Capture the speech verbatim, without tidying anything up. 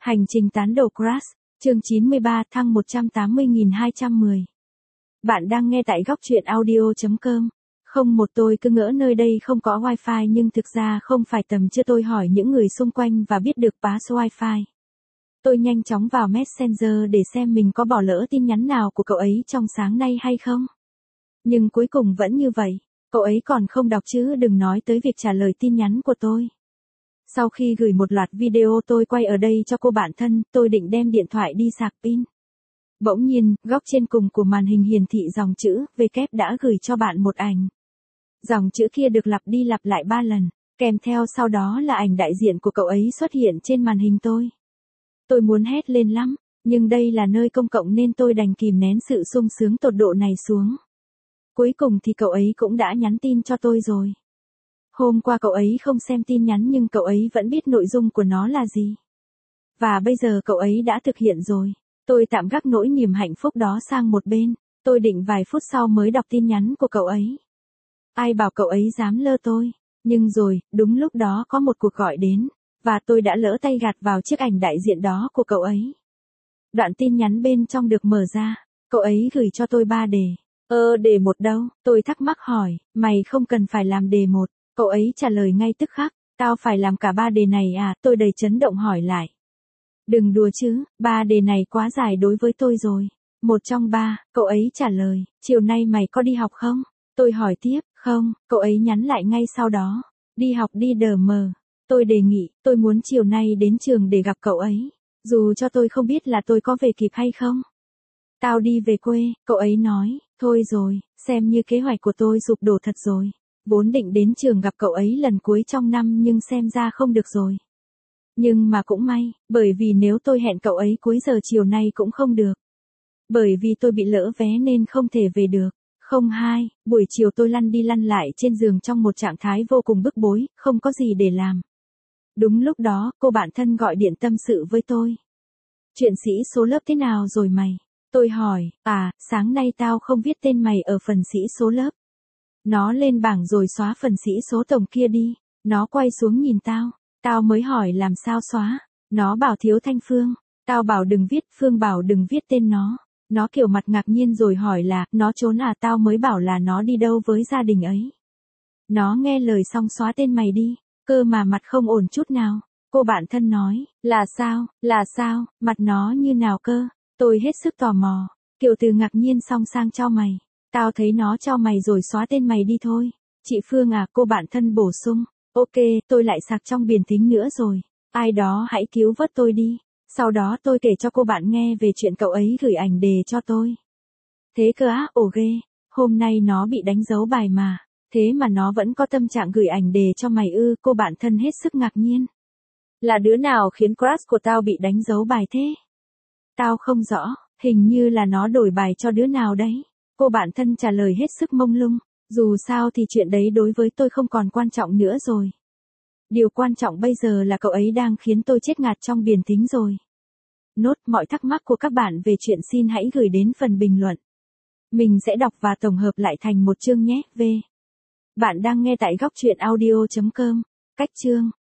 Hành trình tán đồ Crush, chương chín mươi ba thăng một trăm tám mươi nghìn hai trăm mười. Bạn đang nghe tại góc truyện audio chấm com. Không một tôi cứ ngỡ nơi đây không có wifi nhưng thực ra không phải tầm chưa tôi hỏi những người xung quanh và biết được pass wifi. Tôi nhanh chóng vào Messenger để xem mình có bỏ lỡ tin nhắn nào của cậu ấy trong sáng nay hay không. Nhưng cuối cùng vẫn như vậy, cậu ấy còn không đọc chứ đừng nói tới việc trả lời tin nhắn của tôi. Sau khi gửi một loạt video tôi quay ở đây cho cô bạn thân, tôi định đem điện thoại đi sạc pin. Bỗng nhiên, góc trên cùng của màn hình hiển thị dòng chữ W đã gửi cho bạn một ảnh. Dòng chữ kia được lặp đi lặp lại ba lần, kèm theo sau đó là ảnh đại diện của cậu ấy xuất hiện trên màn hình tôi. Tôi muốn hét lên lắm, nhưng đây là nơi công cộng nên tôi đành kìm nén sự sung sướng tột độ này xuống. Cuối cùng thì cậu ấy cũng đã nhắn tin cho tôi rồi. Hôm qua cậu ấy không xem tin nhắn nhưng cậu ấy vẫn biết nội dung của nó là gì. Và bây giờ cậu ấy đã thực hiện rồi. Tôi tạm gác nỗi niềm hạnh phúc đó sang một bên. Tôi định vài phút sau mới đọc tin nhắn của cậu ấy. Ai bảo cậu ấy dám lơ tôi. Nhưng rồi, đúng lúc đó có một cuộc gọi đến. Và tôi đã lỡ tay gạt vào chiếc ảnh đại diện đó của cậu ấy. Đoạn tin nhắn bên trong được mở ra. Cậu ấy gửi cho tôi ba đề. Ơ đề một đâu? Tôi thắc mắc hỏi. Mày không cần phải làm đề một. Cậu ấy trả lời ngay tức khắc, tao phải làm cả ba đề này à, tôi đầy chấn động hỏi lại. Đừng đùa chứ, ba đề này quá dài đối với tôi rồi. Một trong ba, cậu ấy trả lời, chiều nay mày có đi học không? Tôi hỏi tiếp, không, cậu ấy nhắn lại ngay sau đó. Đi học đi đờ mờ. Tôi đề nghị, tôi muốn chiều nay đến trường để gặp cậu ấy. Dù cho tôi không biết là tôi có về kịp hay không. Tao đi về quê, cậu ấy nói, thôi rồi, xem như kế hoạch của tôi sụp đổ thật rồi. Vốn định đến trường gặp cậu ấy lần cuối trong năm nhưng xem ra không được rồi. Nhưng mà cũng may, bởi vì nếu tôi hẹn cậu ấy cuối giờ chiều nay cũng không được. Bởi vì tôi bị lỡ vé nên không thể về được. Không hai, buổi chiều tôi lăn đi lăn lại trên giường trong một trạng thái vô cùng bức bối, không có gì để làm. Đúng lúc đó, cô bạn thân gọi điện tâm sự với tôi. Chuyện sĩ số lớp thế nào rồi mày? Tôi hỏi, à, sáng nay tao không viết tên mày ở phần sĩ số lớp. Nó lên bảng rồi xóa phần sĩ số tổng kia đi. Nó quay xuống nhìn tao. Tao mới hỏi làm sao xóa. Nó bảo thiếu Thanh Phương. Tao bảo đừng viết, Phương bảo đừng viết tên nó. Nó kiểu mặt ngạc nhiên rồi hỏi là, nó trốn à, tao mới bảo là nó đi đâu với gia đình ấy. Nó nghe lời xong xóa tên mày đi. Cơ mà mặt không ổn chút nào. Cô bạn thân nói, là sao, là sao, mặt nó như nào cơ. Tôi hết sức tò mò. Kiểu từ ngạc nhiên xong sang cho mày. Tao thấy nó cho mày rồi xóa tên mày đi thôi. Chị Phương à, cô bạn thân bổ sung. Ok, tôi lại sạc trong biển thính nữa rồi. Ai đó hãy cứu vớt tôi đi. Sau đó tôi kể cho cô bạn nghe về chuyện cậu ấy gửi ảnh đề cho tôi. Thế cơ á, ồ ghê. Hôm nay nó bị đánh dấu bài mà. Thế mà nó vẫn có tâm trạng gửi ảnh đề cho mày ư, cô bạn thân hết sức ngạc nhiên. Là đứa nào khiến crush của tao bị đánh dấu bài thế? Tao không rõ, hình như là nó đổi bài cho đứa nào đấy. Cô bạn thân trả lời hết sức mông lung, dù sao thì chuyện đấy đối với tôi không còn quan trọng nữa rồi. Điều quan trọng bây giờ là cậu ấy đang khiến tôi chết ngạt trong biển thính rồi. Nốt, mọi thắc mắc của các bạn về chuyện xin hãy gửi đến phần bình luận. Mình sẽ đọc và tổng hợp lại thành một chương nhé. V. Bạn đang nghe tại góc truyện audio chấm com. Cách chương